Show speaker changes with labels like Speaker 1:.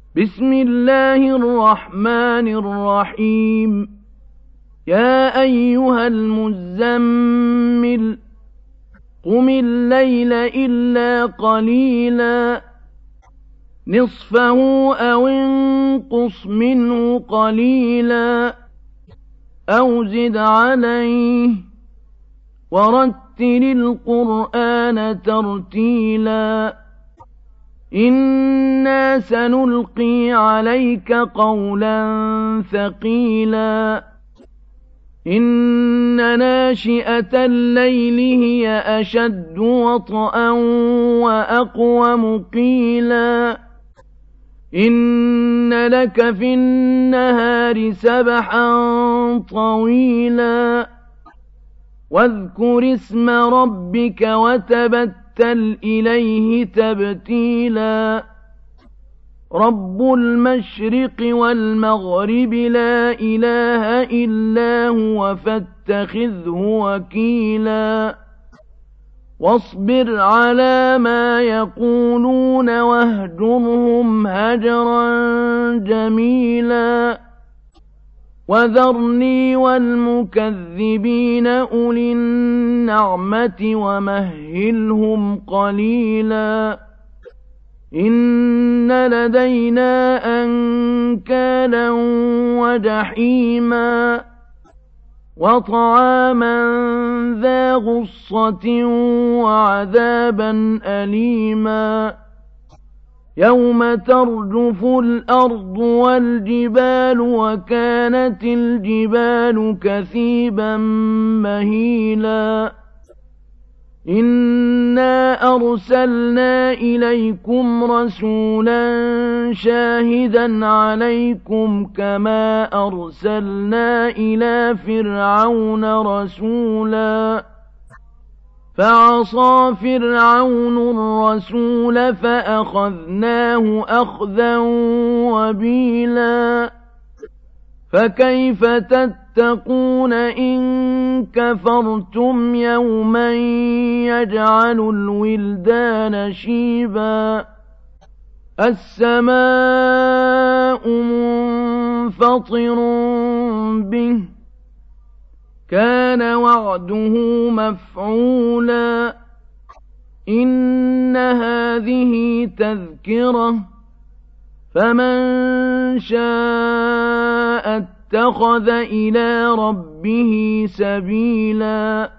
Speaker 1: بسم الله الرحمن الرحيم يا أيها المزمل قم الليل إلا قليلا نصفه أو انقص منه قليلا أو زد عليه ورتل القرآن ترتيلا إنا سنلقي عليك قولا ثقيلا إن ناشئة الليل هي أشد وطئا وأقوم قيلا إن لك في النهار سبحا طويلا واذكر اسم ربك وتبتل إليه تبتيلا رب المشرق والمغرب لا إله إلا هو فاتخذه وكيلا واصبر على ما يقولون واهجرهم هجرا جميلا وذرني والمكذبين أولي النعمة ومهلهم قليلا إن لدينا أنكالا وجحيما وطعاما ذا غصة وعذابا أليما يوم ترجف الأرض والجبال وكانت الجبال كثيبا مهيلا إنا أرسلنا إليكم رسولا شاهدا عليكم كما أرسلنا إلى فرعون رسولا فعصى فرعون الرسول فأخذناه أخذا وبيلا فكيف تتقون إن كفرتم يوما يجعل الولدان شيبا السماء منفطر به كان وعده مفعولا إن هذه تذكرة فمن شاء اتخذ إلى ربه سبيلا